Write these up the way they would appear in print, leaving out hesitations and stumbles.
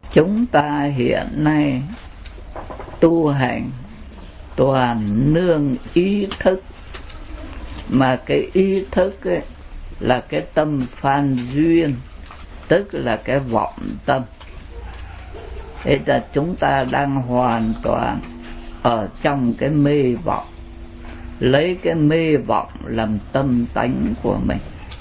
Chúng ta hiện nay tu hành toàn nương ý thức, mà cái ý thức ấy là cái tâm phan duyên, tức là cái vọng tâm. Thế là chúng ta đang hoàn toàn ở trong cái mê vọng, lấy cái mê vọng làm tâm tánh của mình.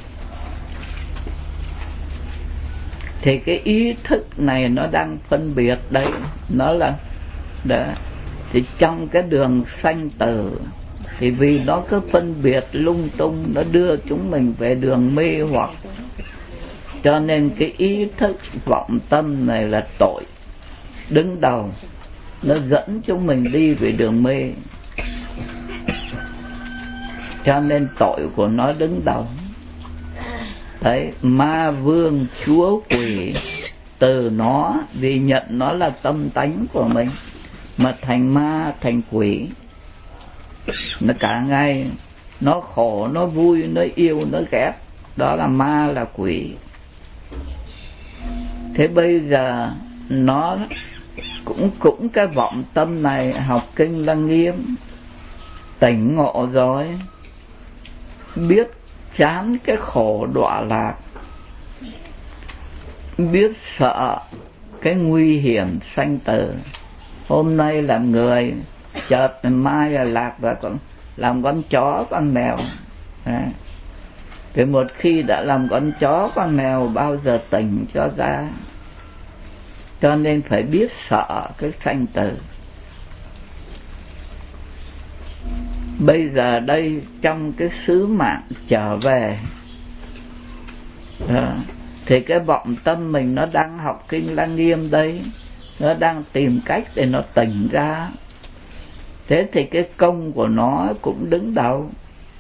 Thì cái ý thức này nó đang phân biệt đấy, nó là đó. Thì trong cái đường sanh tử, thì vì nó cứ phân biệt lung tung, nó đưa chúng mình về đường mê hoặc, cho nên cái ý thức vọng tâm này là tội đứng đầu, nó dẫn chúng mình đi về đường mê, cho nên tội của nó đứng đầu. Đấy, ma vương chúa quỷ từ nó, vì nhận nó là tâm tánh của mình mà thành ma thành quỷ. Nó cả ngày nó khổ, nó vui, nó yêu, nó ghét, đó là ma là quỷ. Thế bây giờ nó cũng cái vọng tâm này học kinh Lăng Nghiêm, tỉnh ngộ rồi, biết chán cái khổ đọa lạc, biết sợ cái nguy hiểm sanh tử. Hôm nay làm người, chợt mai là lạc và còn làm con chó con mèo. Thì một khi đã làm con chó con mèo bao giờ tỉnh cho ra. Cho nên phải biết sợ cái sanh tử. Bây giờ đây trong cái sứ mạng trở về, thì cái vọng tâm mình nó đang học kinh Lăng Nghiêm đây, nó đang tìm cách để nó tỉnh ra. Thế thì cái công của nó cũng đứng đầu.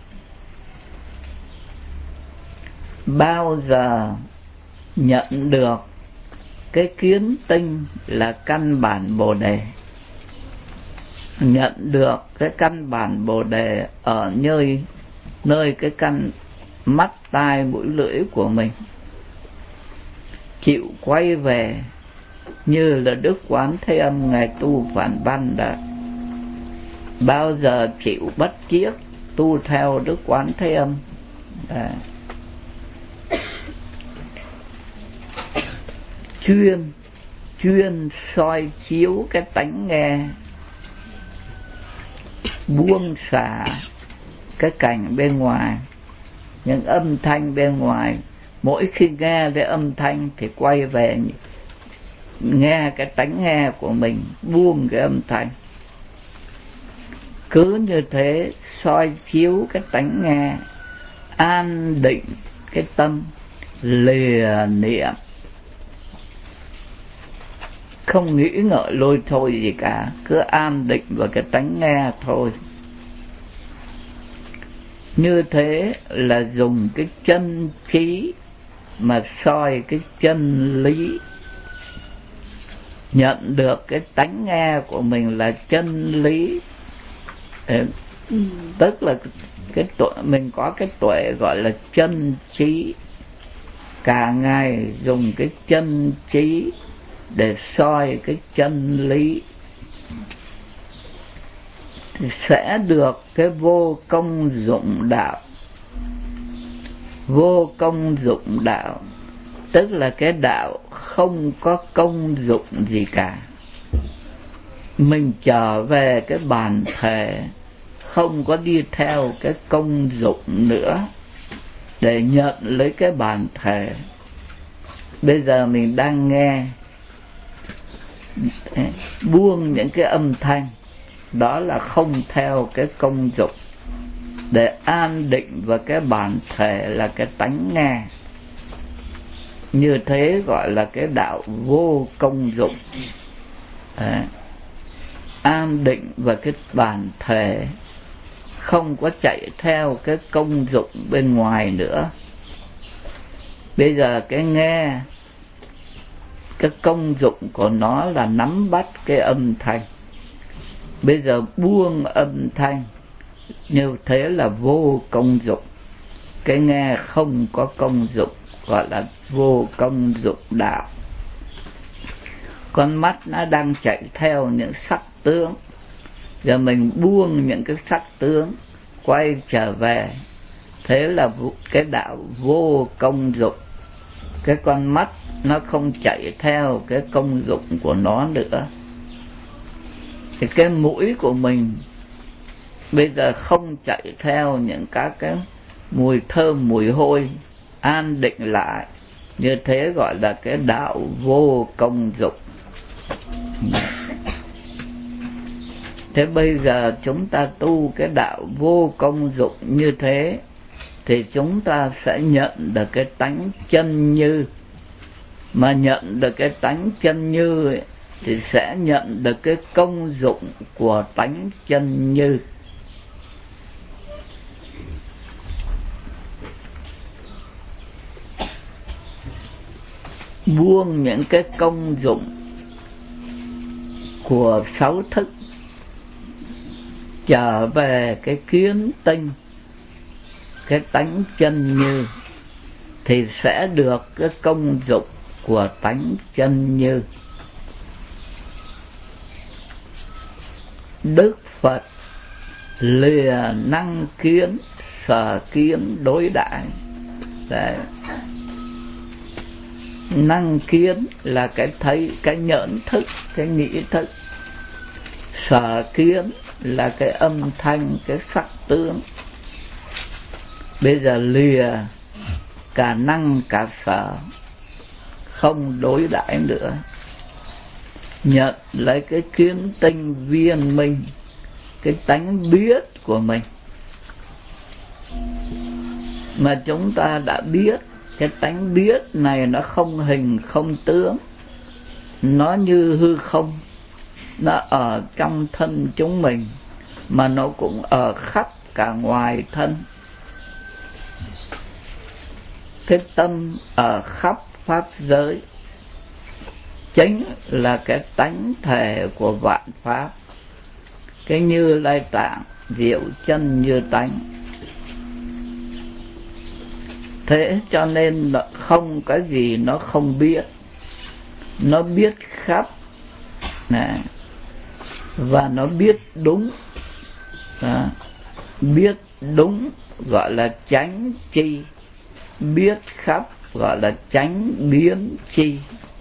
Bao giờ nhận được cái kiến tinh là căn bản Bồ Đề, nhận được cái căn bản Bồ Đề ở nơi cái căn mắt tai mũi lưỡi của mình, chịu quay về như là Đức Quán Thế Âm ngài tu Phản Văn đã bao giờ chịu bất chiết tu theo Đức Quán Thế Âm. chuyên soi chiếu cái tánh nghe, buông xả cái cảnh bên ngoài, những âm thanh bên ngoài. Mỗi khi nghe cái âm thanh thì quay về nghe cái tánh nghe của mình, buông cái âm thanh. Cứ như thế soi chiếu cái tánh nghe, an định cái tâm, lìa niệm, không nghĩ ngợi lôi thôi gì cả, cứ an định vào cái tánh nghe thôi. Như thế là dùng cái chân trí mà soi cái chân lý, nhận được cái tánh nghe của mình là chân lý. Tức là cái tuệ, mình có cái tuệ gọi là chân trí, cả ngày dùng cái chân trí để soi cái chân lý, thì sẽ được cái vô công dụng đạo. Vô công dụng đạo tức là cái đạo không có công dụng gì cả. Mình trở về cái bản thể, không có đi theo cái công dụng nữa để nhận lấy cái bản thể. Bây giờ mình đang nghe, buông những cái âm thanh, đó là không theo cái công dụng, để an định vào cái bản thể là cái tánh nghe. Như thế gọi là cái đạo vô công dụng. An định vào cái bản thể, không có chạy theo cái công dụng bên ngoài nữa. Bây giờ cái nghe, cái công dụng của nó là nắm bắt cái âm thanh. Bây giờ buông âm thanh, như thế là vô công dụng. Cái nghe không có công dụng, gọi là vô công dụng đạo. con mắt nó đang chạy theo những sắc tướng, giờ mình buông những cái sắc tướng quay trở về, thế là cái đạo vô công dụng. Cái con mắt nó không chạy theo cái công dụng của nó nữa. Thì cái mũi của mình bây giờ không chạy theo những các cái mùi thơm mùi hôi, an định lại, như thế gọi là cái đạo vô công dụng. Thế bây giờ chúng ta tu cái đạo vô công dụng như thế thì chúng ta sẽ nhận được cái tánh chân như. Mà nhận được cái tánh chân như ấy, thì sẽ nhận được cái công dụng của tánh chân như. Buông những cái công dụng của sáu thức, trở về cái kiến tinh, cái tánh chân như, thì sẽ được cái công dụng của tánh chân như. Đức Phật lìa năng kiến sở kiến đối đãi. Đấy. Năng kiến là cái thấy, cái nhẫn thức, cái nghĩ thức. Sở kiến là cái âm thanh, cái sắc tướng. Bây giờ lìa cả năng cả sở, không đối đãi nữa, nhận lấy cái kiến tinh viên minh, cái tánh biết của mình. Mà chúng ta đã biết, cái tánh biết này nó không hình không tướng, nó như hư không, nó ở trong thân chúng mình, mà nó cũng ở khắp cả ngoài thân. Cái tâm ở khắp pháp giới, chính là cái tánh thể của vạn pháp. Cái Như Lai Tạng diệu chân như tánh. Thế cho nên nó không cái gì nó không biết, nó biết khắp này, và nó biết đúng. Đó. Biết đúng gọi là chánh chi, biết khắp gọi là chánh biến chi.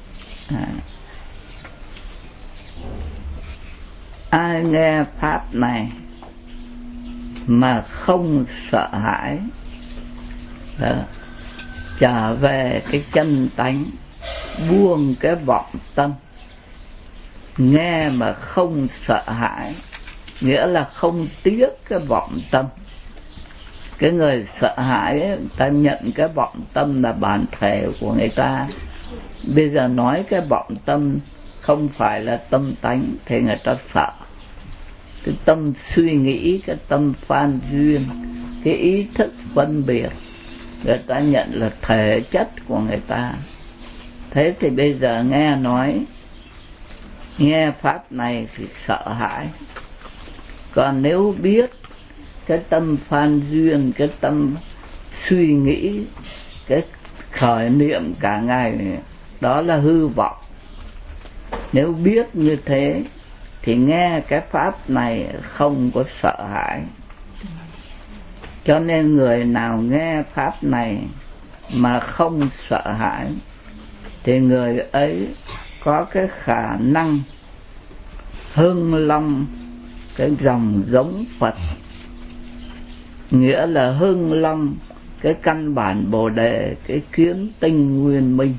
Ai nghe pháp này mà không sợ hãi, đó, trở về cái chân tánh, buông cái vọng tâm, nghe mà không sợ hãi, nghĩa là không tiếc cái vọng tâm. Cái người sợ hãi ấy, ta nhận cái vọng tâm là bản thể của người ta. Bây giờ nói cái vọng tâm không phải là tâm tánh thì người ta sợ. Cái tâm suy nghĩ, cái tâm phan duyên, cái ý thức phân biệt, người ta nhận là thể chất của người ta. Thế thì bây giờ nghe nói, nghe pháp này thì sợ hãi. Còn nếu biết cái tâm phan duyên, cái tâm suy nghĩ, cái khởi niệm cả ngày, đó là hư vọng. Nếu biết như thế thì nghe cái pháp này không có sợ hãi. Cho nên người nào nghe pháp này mà không sợ hãi thì người ấy có cái khả năng hưng long cái dòng giống Phật. Nghĩa là hưng long cái căn bản Bồ Đề, cái kiến tinh nguyên minh.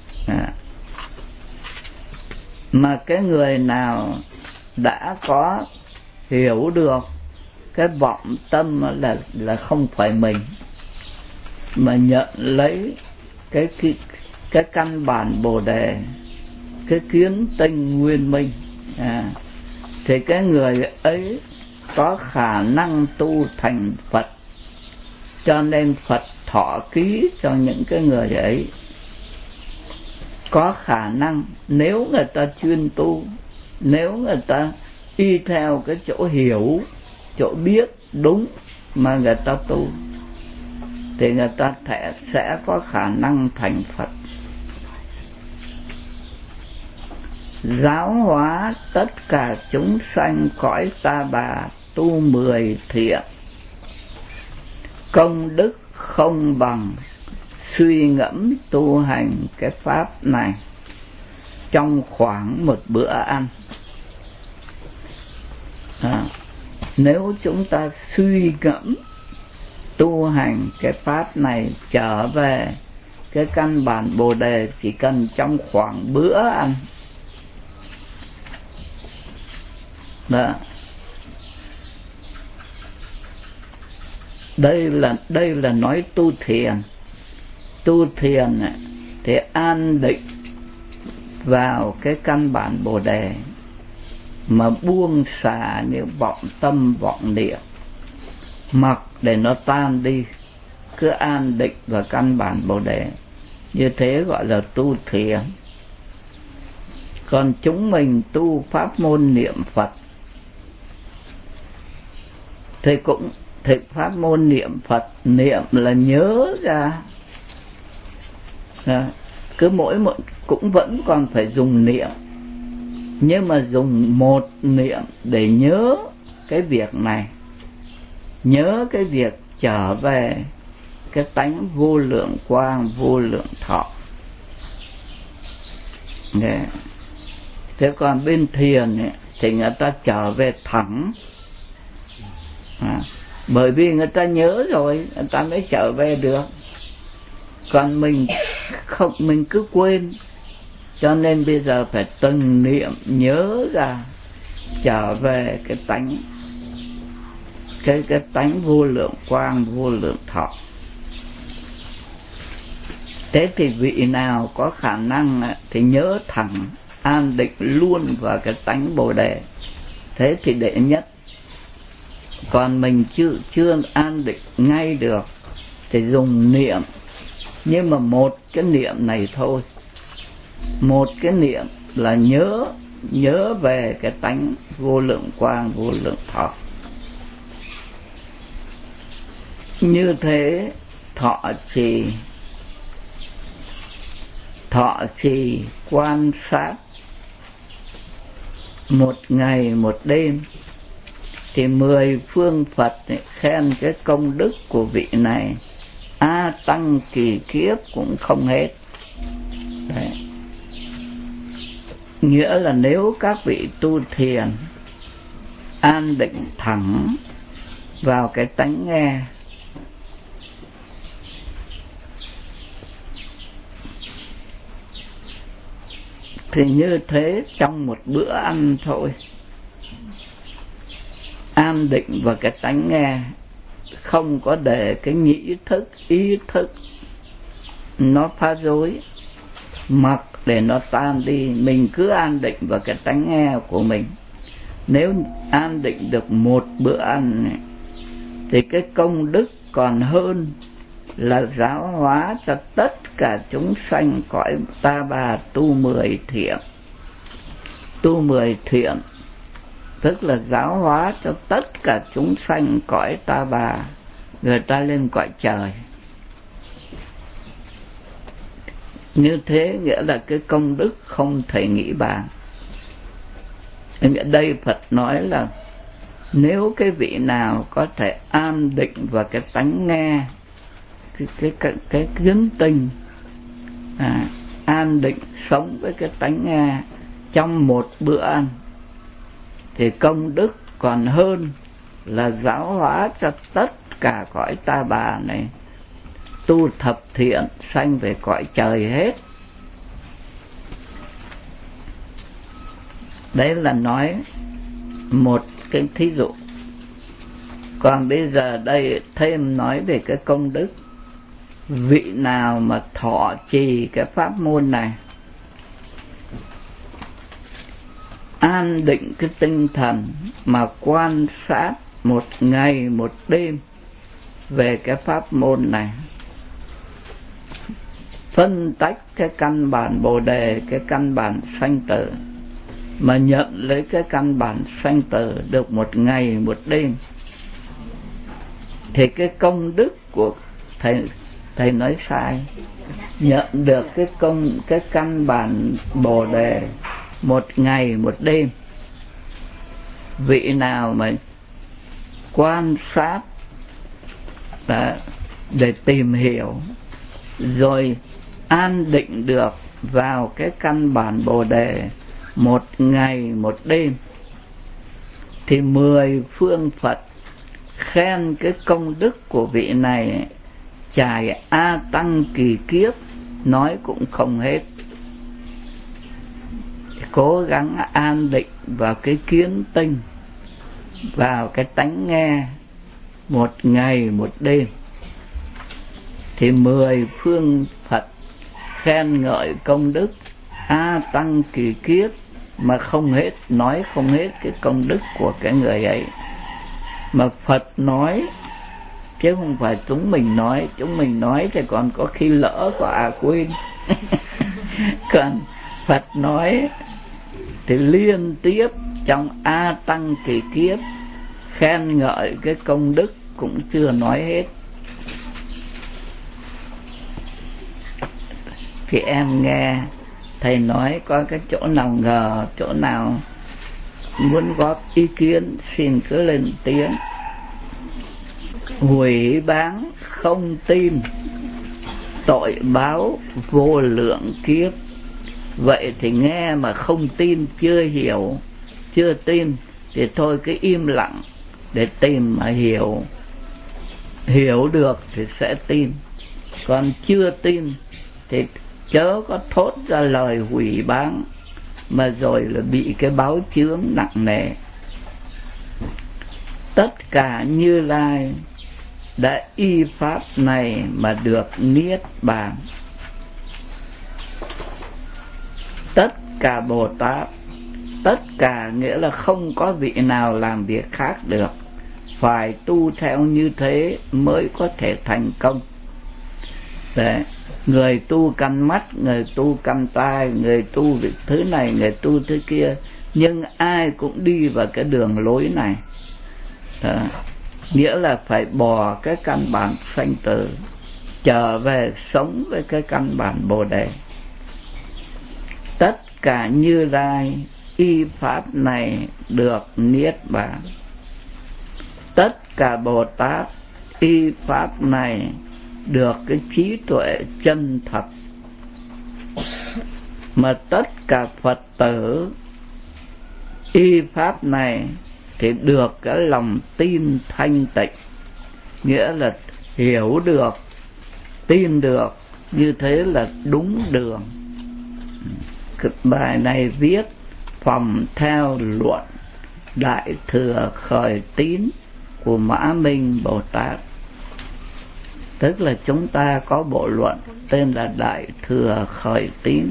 Mà cái người nào đã có hiểu được cái vọng tâm là không phải mình, mà nhận lấy cái căn bản Bồ Đề, cái kiến tinh nguyên minh, thì cái người ấy có khả năng tu thành Phật. Cho nên Phật thọ ký cho những cái người ấy có khả năng, nếu người ta chuyên tu, nếu người ta y theo cái chỗ hiểu, chỗ biết đúng mà người ta tu, thì người ta sẽ có khả năng thành Phật. giáo hóa tất cả chúng sanh cõi ta bà tu 10 thiện. Công đức không bằng suy ngẫm tu hành cái pháp này trong khoảng một bữa ăn. Nếu chúng ta suy ngẫm tu hành cái pháp này trở về cái căn bản Bồ Đề chỉ cần trong khoảng bữa ăn. Đó. Đây là nói tu thiền. Tu thiền thì an định vào cái căn bản Bồ Đề, mà buông xả những vọng tâm vọng niệm, mặc để nó tan đi, cứ an định vào căn bản Bồ Đề. Như thế gọi là tu thiền. Còn chúng mình tu pháp môn niệm Phật thì pháp môn niệm Phật, niệm là nhớ ra. Cứ mỗi một cũng vẫn còn phải dùng niệm, nhưng mà dùng một niệm để nhớ cái việc này, nhớ cái việc trở về cái tánh vô lượng quang vô lượng thọ. Thế còn bên thiền thì người ta trở về thẳng, bởi vì người ta nhớ rồi người ta mới trở về được. Còn mình không, mình cứ quên, cho nên bây giờ phải từng niệm nhớ ra trở về cái tánh, cái tánh vô lượng quang vô lượng thọ. Thế thì vị nào có khả năng thì nhớ thẳng, an định luôn vào cái tánh Bồ Đề, thế thì đệ nhất. Còn mình chưa an định ngay được thì dùng niệm, nhưng mà một cái niệm này thôi, một cái niệm là nhớ về cái tánh vô lượng quang vô lượng thọ. Như thế thọ trì quan sát một ngày một đêm thì 10 phương Phật khen cái công đức của vị này tăng kỳ kiếp cũng không hết. Đấy. Nghĩa là nếu các vị tu thiền an định thẳng vào cái tánh nghe, thì như thế trong một bữa ăn thôi, an định vào cái tánh nghe, không có để cái nhĩ thức, ý thức nó phá rối, mặc để nó tan đi. Mình cứ an định vào cái tánh nghe của mình. Nếu an định được một bữa ăn này, thì cái công đức còn hơn là giáo hóa cho tất cả chúng sanh cõi ta bà tu 10 thiện. Tu 10 thiện tức là giáo hóa cho tất cả chúng sanh cõi ta bà, người ta lên cõi trời. Như thế nghĩa là cái công đức không thể nghĩ bàn. Ở đây Phật nói là nếu cái vị nào có thể an định vào cái tánh nghe, cái kiến tình, an định sống với cái tánh nghe trong một bữa ăn, thì công đức còn hơn là giáo hóa cho tất cả cõi ta bà này tu thập thiện sanh về cõi trời hết. Đấy là nói một cái thí dụ. Còn bây giờ đây thêm nói về cái công đức. Vị nào mà thọ trì cái pháp môn này, an định cái tinh thần mà quan sát một ngày một đêm về cái pháp môn này, phân tách cái căn bản Bồ Đề, cái căn bản sanh tử, mà nhận lấy cái căn bản sanh tử được một ngày một đêm, thì cái công đức của thầy nói sai. Nhận được cái căn bản Bồ Đề một ngày một đêm. Vị nào mà quan sát để tìm hiểu rồi an định được vào cái căn bản Bồ Đề một ngày một đêm, thì 10 phương Phật khen cái công đức của vị này trải A Tăng kỳ kiếp nói cũng không hết. Cố gắng an định vào cái kiến tinh, vào cái tánh nghe một ngày một đêm, thì 10 phương Phật khen ngợi công đức A Tăng kỳ kiếp mà không hết, nói không hết cái công đức của cái người ấy. Mà Phật nói chứ không phải chúng mình nói. Chúng mình nói thì còn có khi lỡ có quên. Còn Phật nói thì liên tiếp trong A Tăng kỳ kiếp khen ngợi cái công đức cũng chưa nói hết. Thì em nghe thầy nói có cái chỗ nào ngờ, chỗ nào muốn góp ý kiến xin cứ lên tiếng. Hủy báng không tin, tội báo vô lượng kiếp. Vậy thì nghe mà không tin, chưa hiểu, chưa tin thì thôi cứ im lặng để tìm mà hiểu. Hiểu được thì sẽ tin, còn chưa tin thì chớ có thốt ra lời hủy báng mà rồi là bị cái báo chướng nặng nề. Tất cả Như Lai đã y pháp này mà được niết bàn. Tất cả Bồ Tát, tất cả nghĩa là không có vị nào làm việc khác được, phải tu theo như thế mới có thể thành công. Đấy. Người tu căn mắt, người tu căn tai, người tu việc thứ này, người tu thứ kia, nhưng ai cũng đi vào cái đường lối này. Đó. Nghĩa là phải bỏ cái căn bản sanh tử, trở về sống với cái căn bản Bồ Đề. Tất cả Như Lai y pháp này được niết bàn. Tất cả Bồ Tát y pháp này được cái trí tuệ chân thật. Mà tất cả Phật tử y pháp này thì được cái lòng tin thanh tịnh, nghĩa là hiểu được, tin được, như thế là đúng đường. Bài này viết phòng theo luận Đại Thừa Khởi Tín của Mã Minh Bồ Tát. Tức là chúng ta có bộ luận tên là Đại Thừa Khởi Tín.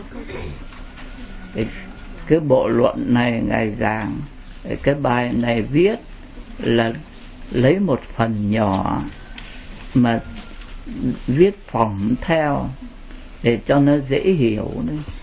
Cái bộ luận này Ngài giảng, cái bài này viết là lấy một phần nhỏ mà viết phỏng theo để cho nó dễ hiểu đấy.